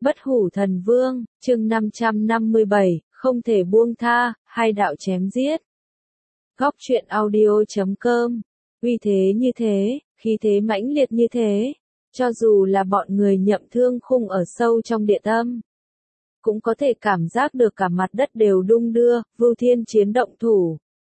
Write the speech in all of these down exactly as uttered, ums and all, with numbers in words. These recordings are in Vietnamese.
Bất hủ thần vương, chương năm trăm năm mươi bảy, không thể buông tha, hai đạo chém giết. Góc truyện audio chấm com, uy thế như thế, khí thế mãnh liệt như thế, cho dù là bọn người Nhậm Thương Khung ở sâu trong địa tâm, cũng có thể cảm giác được cả mặt đất đều đung đưa. Vưu Thiên Chiến động thủ.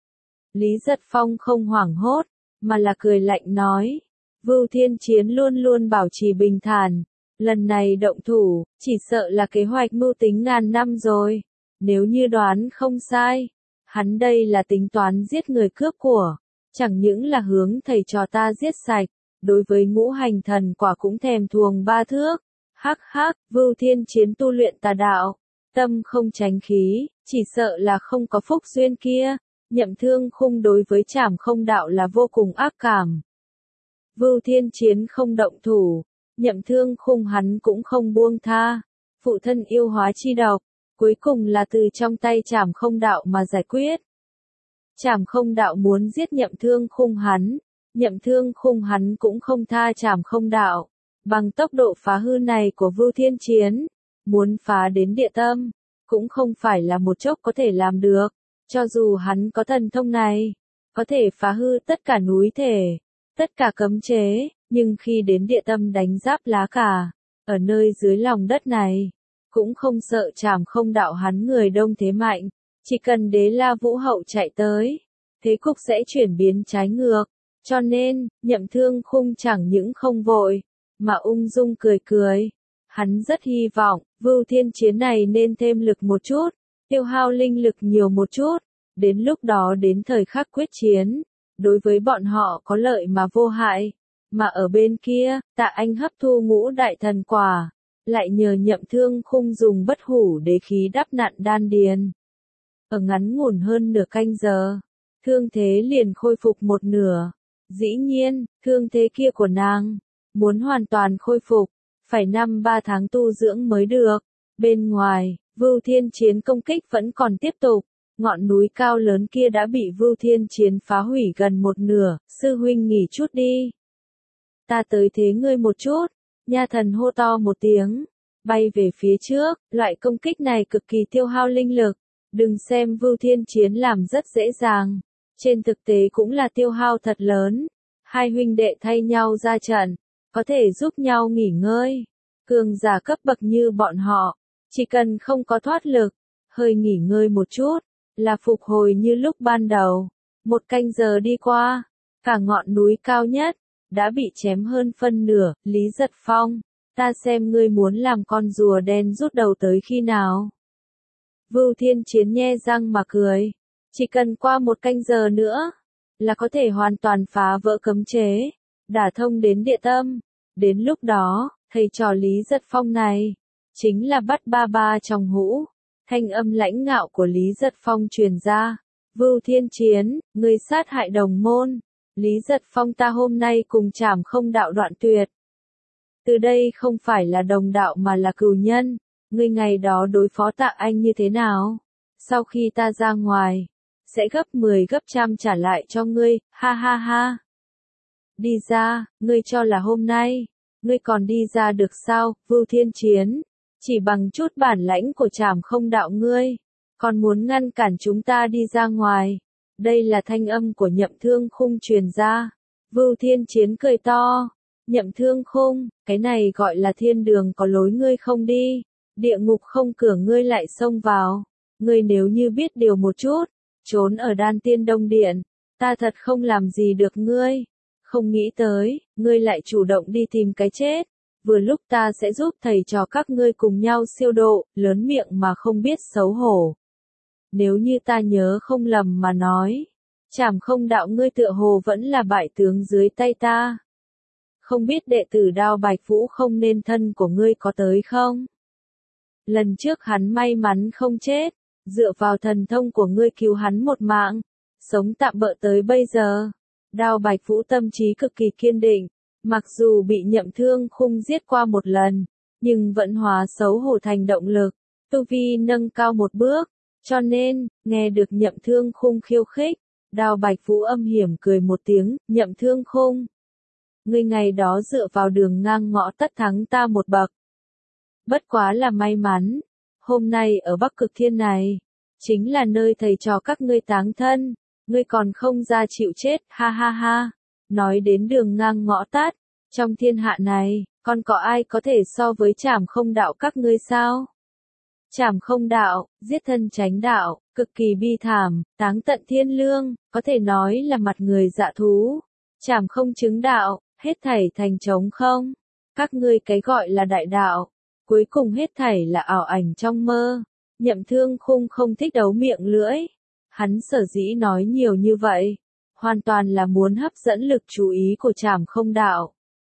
Lý Giật Phong không hoảng hốt, mà là cười lạnh nói, Vưu Thiên Chiến luôn luôn bảo trì bình thản. Lần này động thủ, chỉ sợ là kế hoạch mưu tính ngàn năm rồi. Nếu như đoán không sai, hắn đây là tính toán giết người cướp của, chẳng những là hướng thầy trò ta giết sạch, đối với ngũ hành thần quả cũng thèm thuồng ba thước. Hắc hắc, Vưu Thiên Chiến tu luyện tà đạo, tâm không tránh khí, chỉ sợ là không có phúc duyên kia. Nhậm Thương Khung đối với Trảm Không đạo là vô cùng ác cảm. Vưu Thiên Chiến không động thủ, Nhậm Thương Khung hắn cũng không buông tha. Phụ thân yêu hóa chi độc, cuối cùng là từ trong tay Trảm Không đạo mà giải quyết. Trảm Không đạo muốn giết Nhậm Thương Khung hắn, Nhậm Thương Khung hắn cũng không tha Trảm Không đạo. Bằng tốc độ phá hư này của Vưu Thiên Chiến, muốn phá đến địa tâm, cũng không phải là một chốc có thể làm được. Cho dù hắn có thần thông này, có thể phá hư tất cả núi thể, tất cả cấm chế, nhưng khi đến địa tâm đánh giáp lá cả, ở nơi dưới lòng đất này, cũng không sợ Trảm Không đạo hắn người đông thế mạnh, chỉ cần Đế La Vũ Hậu chạy tới, thế cục sẽ chuyển biến trái ngược, cho nên, Nhậm Thương Khung chẳng những không vội, mà ung dung cười cười. Hắn rất hy vọng, Vưu Thiên Chiến này nên thêm lực một chút, tiêu hao linh lực nhiều một chút, đến lúc đó đến thời khắc quyết chiến, đối với bọn họ có lợi mà vô hại. Mà ở bên kia, Tạ Anh hấp thu ngũ đại thần quả, lại nhờ Nhậm Thương Khung dùng bất hủ đế khí đắp nặn đan điền. Ở ngắn ngủn hơn nửa canh giờ, thương thế liền khôi phục một nửa. Dĩ nhiên, thương thế kia của nàng, muốn hoàn toàn khôi phục, phải năm ba tháng tu dưỡng mới được. Bên ngoài, Vưu Thiên Chiến công kích vẫn còn tiếp tục, ngọn núi cao lớn kia đã bị Vưu Thiên Chiến phá hủy gần một nửa. Sư huynh nghỉ chút đi. Ta tới thế ngươi một chút. Nha thần hô to một tiếng, bay về phía trước. Loại công kích này cực kỳ tiêu hao linh lực. Đừng xem Vưu Thiên Chiến làm rất dễ dàng, trên thực tế cũng là tiêu hao thật lớn. Hai huynh đệ thay nhau ra trận, có thể giúp nhau nghỉ ngơi. Cường giả cấp bậc như bọn họ, chỉ cần không có thoát lực, hơi nghỉ ngơi một chút, là phục hồi như lúc ban đầu. Một canh giờ đi qua, cả ngọn núi cao nhất, đã bị chém hơn phân nửa. Lý Giật Phong, ta xem ngươi muốn làm con rùa đen rút đầu tới khi nào. Vưu Thiên Chiến nhe răng mà cười, chỉ cần qua một canh giờ nữa, là có thể hoàn toàn phá vỡ cấm chế, đả thông đến địa tâm. Đến lúc đó, thầy trò Lý Giật Phong này, chính là bắt ba ba trong hũ. Thanh âm lãnh ngạo của Lý Giật Phong truyền ra. Vưu Thiên Chiến, ngươi sát hại đồng môn. Lý Giật Phong ta hôm nay cùng Trảm Không đạo đoạn tuyệt. Từ đây không phải là đồng đạo mà là cừu nhân. Ngươi ngày đó đối phó Tạ Anh như thế nào? Sau khi ta ra ngoài, sẽ gấp mười gấp trăm trả lại cho ngươi. Ha ha ha. Đi ra, ngươi cho là hôm nay, ngươi còn đi ra được sao? Vưu Thiên Chiến, chỉ bằng chút bản lãnh của Trảm Không đạo ngươi, còn muốn ngăn cản chúng ta đi ra ngoài. Đây là thanh âm của Nhậm Thương Khung truyền ra. Vưu Thiên Chiến cười to. Nhậm Thương Khung, cái này gọi là thiên đường có lối ngươi không đi, địa ngục không cửa ngươi lại xông vào. Ngươi nếu như biết điều một chút, trốn ở Đan Tiên Đông Điện, ta thật không làm gì được ngươi. Không nghĩ tới, ngươi lại chủ động đi tìm cái chết. Vừa lúc ta sẽ giúp thầy trò các ngươi cùng nhau siêu độ, lớn miệng mà không biết xấu hổ. Nếu như ta nhớ không lầm mà nói, Trảm Không đạo ngươi tựa hồ vẫn là bại tướng dưới tay ta. Không biết đệ tử Đao Bạch Vũ không nên thân của ngươi có tới không? Lần trước hắn may mắn không chết, dựa vào thần thông của ngươi cứu hắn một mạng, sống tạm bợ tới bây giờ. Đao Bạch Vũ tâm trí cực kỳ kiên định, mặc dù bị Nhậm Thương Khung giết qua một lần, nhưng vẫn hóa xấu hổ thành động lực, tu vi nâng cao một bước, cho nên, nghe được Nhậm Thương Khung khiêu khích, Đao Bạch Vũ âm hiểm cười một tiếng. Nhậm Thương Khung, ngươi ngày đó dựa vào đường ngang ngõ tất thắng ta một bậc. Bất quá là may mắn, hôm nay ở Bắc Cực Thiên này, chính là nơi thầy trò các ngươi táng thân, ngươi còn không ra chịu chết, ha ha ha. Nói đến đường ngang ngõ tắt, trong thiên hạ này, còn có ai có thể so với Trảm Không đạo các ngươi sao? Trảm Không đạo, giết thân chánh đạo, cực kỳ bi thảm, táng tận thiên lương, có thể nói là mặt người dạ thú. Trảm Không chứng đạo, hết thảy thành trống không. Các ngươi cái gọi là đại đạo, cuối cùng hết thảy là ảo ảnh trong mơ. Nhậm Thương Khung không thích đấu miệng lưỡi. Hắn sở dĩ nói nhiều như vậy, hoàn toàn là muốn hấp dẫn lực chú ý của Trảm Không đạo.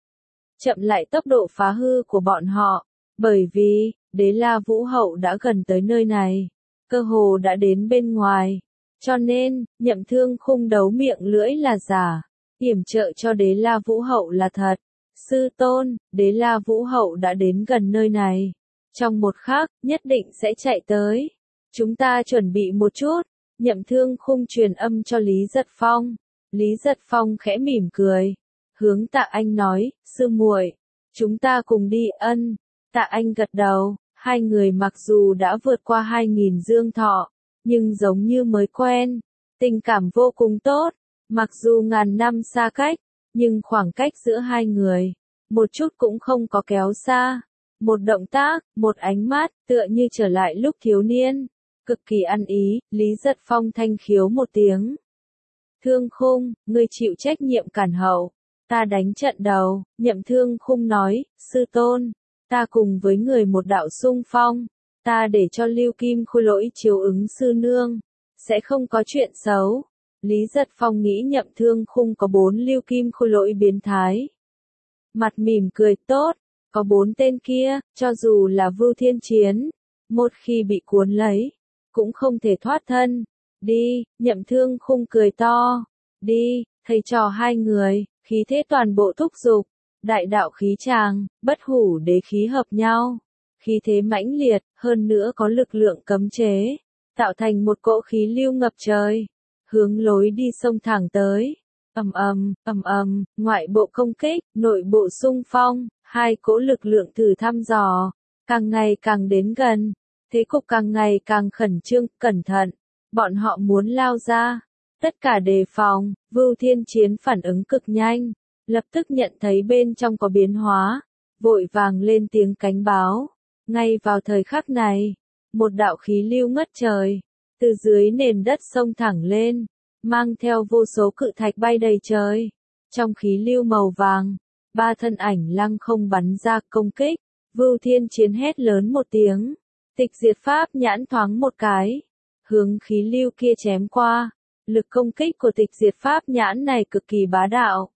Chậm lại tốc độ phá hư của bọn họ, bởi vì, Đế La Vũ Hậu đã gần tới nơi này, cơ hồ đã đến bên ngoài, cho nên, Nhậm Thương Khung đấu miệng lưỡi là giả, yểm trợ cho Đế La Vũ Hậu là thật. Sư tôn, Đế La Vũ Hậu đã đến gần nơi này, trong một khắc, nhất định sẽ chạy tới. Chúng ta chuẩn bị một chút. Nhậm Thương Khung truyền âm cho Lý Giật Phong. Lý Giật Phong khẽ mỉm cười, hướng Tạ Anh nói, sư muội, chúng ta cùng đi. Ân. Tạ Anh gật đầu, hai người mặc dù đã vượt qua hai nghìn dương thọ, nhưng giống như mới quen, tình cảm vô cùng tốt, mặc dù ngàn năm xa cách, nhưng khoảng cách giữa hai người, một chút cũng không có kéo xa, một động tác, một ánh mắt, tựa như trở lại lúc thiếu niên. Cực kỳ ăn ý, Lý Giật Phong thanh khiếu một tiếng. Thương Khung, ngươi chịu trách nhiệm cản hậu, ta đánh trận đầu. Nhậm Thương Khung nói, sư tôn, ta cùng với người một đạo xung phong, ta để cho Lưu Kim Khôi Lỗi chiếu ứng sư nương, sẽ không có chuyện xấu. Lý Giật Phong nghĩ Nhậm Thương Khung có bốn Lưu Kim Khôi Lỗi biến thái. Mặt mỉm cười, tốt, có bốn tên kia, cho dù là Vưu Thiên Chiến, một khi bị cuốn lấy, cũng không thể thoát thân. Đi, Nhậm Thương Khung cười to. Đi, thầy trò hai người, khí thế toàn bộ thúc giục. Đại đạo khí tràng, bất hủ đế khí hợp nhau. Khí thế mãnh liệt, hơn nữa có lực lượng cấm chế. Tạo thành một cỗ khí lưu ngập trời. Hướng lối đi sông thẳng tới. Ầm ầm, ầm ầm, ngoại bộ công kích, nội bộ xung phong. Hai cỗ lực lượng thử thăm dò. Càng ngày càng đến gần. Thế cục càng ngày càng khẩn trương, cẩn thận. Bọn họ muốn lao ra. Tất cả đề phòng, Vưu Thiên Chiến phản ứng cực nhanh. Lập tức nhận thấy bên trong có biến hóa. Vội vàng lên tiếng cánh báo. Ngay vào thời khắc này, một đạo khí lưu ngất trời. Từ dưới nền đất sông thẳng lên. Mang theo vô số cự thạch bay đầy trời. Trong khí lưu màu vàng, ba thân ảnh lăng không bắn ra công kích. Vưu Thiên Chiến hét lớn một tiếng. Tịch diệt pháp nhãn thoáng một cái, hướng khí lưu kia chém qua. Lực công kích của tịch diệt pháp nhãn này cực kỳ bá đạo.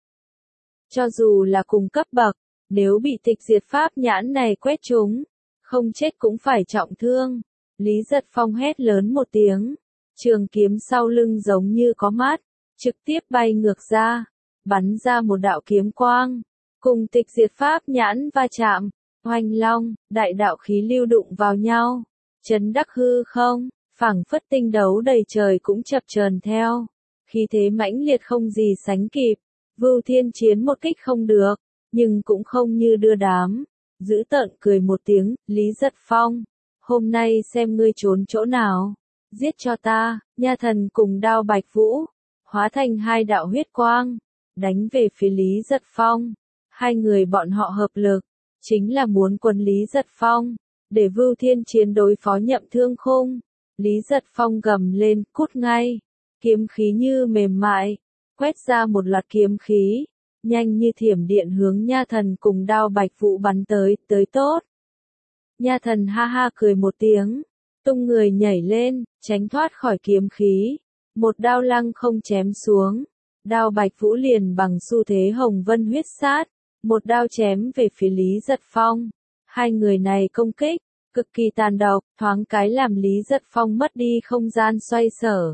Cho dù là cùng cấp bậc, nếu bị tịch diệt pháp nhãn này quét trúng, không chết cũng phải trọng thương. Lý Giật Phong hét lớn một tiếng, trường kiếm sau lưng giống như có mắt, trực tiếp bay ngược ra, bắn ra một đạo kiếm quang, cùng tịch diệt pháp nhãn va chạm. Oanh long, đại đạo khí lưu đụng vào nhau, chấn đắc hư không, phảng phất tinh đấu đầy trời cũng chập chờn theo, khí thế mãnh liệt không gì sánh kịp. Vưu Thiên Chiến một kích không được, nhưng cũng không như đưa đám, giữ tợn cười một tiếng. Lý Giật Phong, hôm nay xem ngươi trốn chỗ nào, giết cho ta. Nha Thần cùng Đao Bạch Vũ, hóa thành hai đạo huyết quang, đánh về phía Lý Giật Phong. Hai người bọn họ hợp lực, chính là muốn quấn Lý Giật Phong, để Vưu Thiên Chiến đối phó Nhậm Thương Khung. Lý Giật Phong gầm lên, cút ngay, kiếm khí như mềm mại, quét ra một loạt kiếm khí, nhanh như thiểm điện hướng Nha Thần cùng Đao Bạch Vũ bắn tới, tới tốt. Nha Thần ha ha cười một tiếng, tung người nhảy lên, tránh thoát khỏi kiếm khí, một đao lăng không chém xuống. Đao Bạch Vũ liền bằng xu thế hồng vân huyết sát, một đao chém về phía Lý Giật Phong. Hai người này công kích, cực kỳ tàn độc, thoáng cái làm Lý Giật Phong mất đi không gian xoay sở.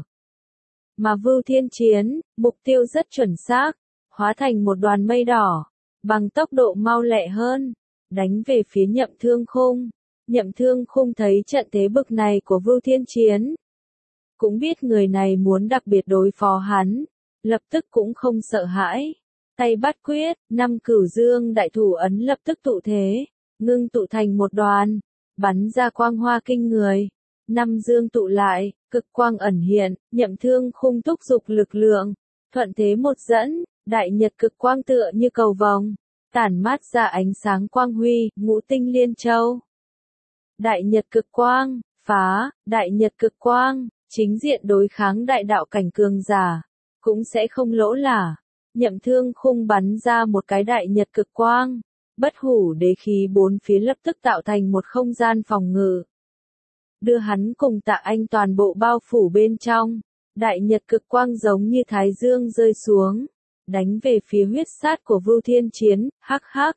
Mà Vưu Thiên Chiến, mục tiêu rất chuẩn xác, hóa thành một đoàn mây đỏ, bằng tốc độ mau lẹ hơn, đánh về phía Nhậm Thương Khung. Nhậm Thương Khung thấy trận thế bực này của Vưu Thiên Chiến, cũng biết người này muốn đặc biệt đối phó hắn, lập tức cũng không sợ hãi. Tay bắt quyết, năm cửu dương đại thủ ấn lập tức tụ thế, ngưng tụ thành một đoàn, bắn ra quang hoa kinh người. Năm dương tụ lại, cực quang ẩn hiện, Nhậm Thương Khung thúc dục lực lượng, thuận thế một dẫn, đại nhật cực quang tựa như cầu vồng, tản mát ra ánh sáng quang huy, ngũ tinh liên châu. Đại nhật cực quang, phá, đại nhật cực quang, chính diện đối kháng đại đạo cảnh cường giả, cũng sẽ không lỗ lả. Nhậm Thương Khung bắn ra một cái đại nhật cực quang, bất hủ đế khí bốn phía lập tức tạo thành một không gian phòng ngự. Đưa hắn cùng Tạ Anh toàn bộ bao phủ bên trong, đại nhật cực quang giống như thái dương rơi xuống, đánh về phía huyết sát của Vưu Thiên Chiến, hắc hắc.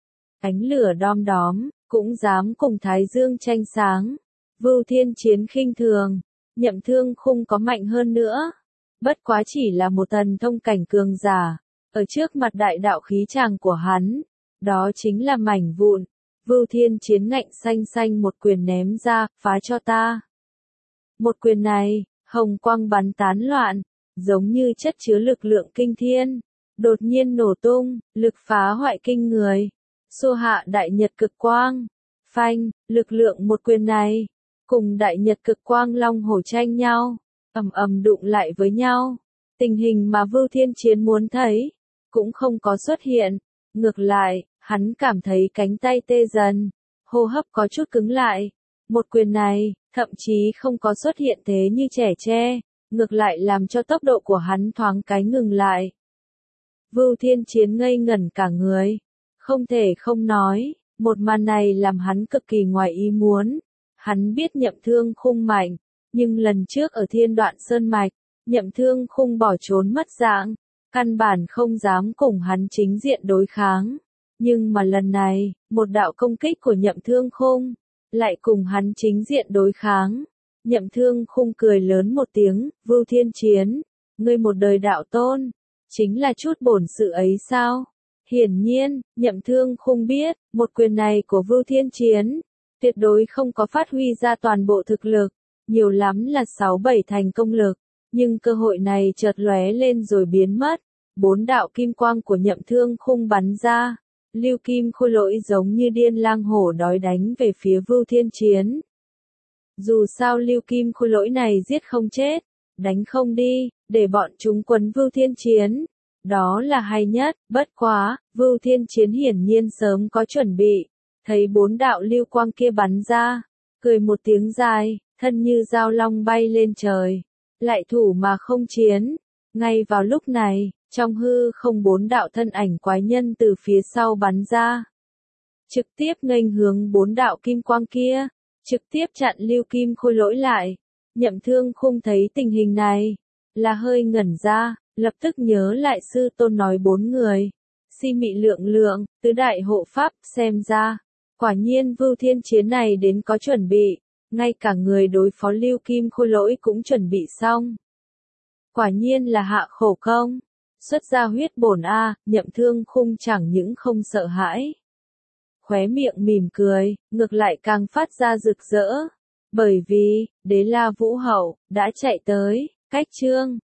Ánh lửa đom đóm, cũng dám cùng thái dương tranh sáng. Vưu Thiên Chiến khinh thường, Nhậm Thương Khung có mạnh hơn nữa. Bất quá chỉ là một thần thông cảnh cường giả, ở trước mặt đại đạo khí tràng của hắn, đó chính là mảnh vụn. Vưu Thiên Chiến ngạnh xanh xanh một quyền ném ra, phá cho ta. Một quyền này, hồng quang bắn tán loạn, giống như chất chứa lực lượng kinh thiên, đột nhiên nổ tung, lực phá hoại kinh người, xô hạ đại nhật cực quang. Phanh, lực lượng một quyền này, cùng đại nhật cực quang long hổ tranh nhau, ầm ầm đụng lại với nhau. Tình hình mà Vưu Thiên Chiến muốn thấy, cũng không có xuất hiện, ngược lại, hắn cảm thấy cánh tay tê dần, hô hấp có chút cứng lại. Một quyền này, thậm chí không có xuất hiện thế như trẻ tre, ngược lại làm cho tốc độ của hắn thoáng cái ngừng lại. Vưu Thiên Chiến ngây ngẩn cả người, không thể không nói, một màn này làm hắn cực kỳ ngoài ý muốn. Hắn biết Nhậm Thương Khung mạnh, nhưng lần trước ở Thiên Đoạn Sơn Mạch, Nhậm Thương Khung bỏ trốn mất dạng, căn bản không dám cùng hắn chính diện đối kháng. Nhưng mà lần này, một đạo công kích của Nhậm Thương Khung, lại cùng hắn chính diện đối kháng. Nhậm Thương Khung cười lớn một tiếng, Vưu Thiên Chiến, ngươi một đời đạo tôn, chính là chút bổn sự ấy sao? Hiển nhiên, Nhậm Thương Khung biết, một quyền này của Vưu Thiên Chiến, tuyệt đối không có phát huy ra toàn bộ thực lực, nhiều lắm là sáu bảy thành công lực, nhưng cơ hội này chợt lóe lên rồi biến mất. Bốn đạo kim quang của Nhậm Thương Khung bắn ra, lưu kim khôi lỗi giống như điên lang hổ đói đánh về phía Vưu Thiên Chiến. Dù sao lưu kim khôi lỗi này giết không chết, đánh không đi, để bọn chúng quấn Vưu Thiên Chiến. Đó là hay nhất, bất quá, Vưu Thiên Chiến hiển nhiên sớm có chuẩn bị, thấy bốn đạo lưu quang kia bắn ra, cười một tiếng dài, thân như dao long bay lên trời, lại thủ mà không chiến. Ngay vào lúc này, trong hư không bốn đạo thân ảnh quái nhân từ phía sau bắn ra, trực tiếp nghênh hướng bốn đạo kim quang kia, trực tiếp chặn lưu kim khôi lỗi lại. Nhậm Thương Khung thấy tình hình này, là hơi ngẩn ra, lập tức nhớ lại sư tôn nói bốn người, si mị lượng lượng, tứ đại hộ pháp, xem ra, quả nhiên Vưu Thiên Chiến này đến có chuẩn bị, ngay cả người đối phó lưu kim khôi lỗi cũng chuẩn bị xong. Quả nhiên là hạ khổ công, xuất ra huyết bổn a. Nhậm Thương Khung chẳng những không sợ hãi, khóe miệng mỉm cười, ngược lại càng phát ra rực rỡ, bởi vì, Đế La Vũ Hậu, đã chạy tới. Cách chương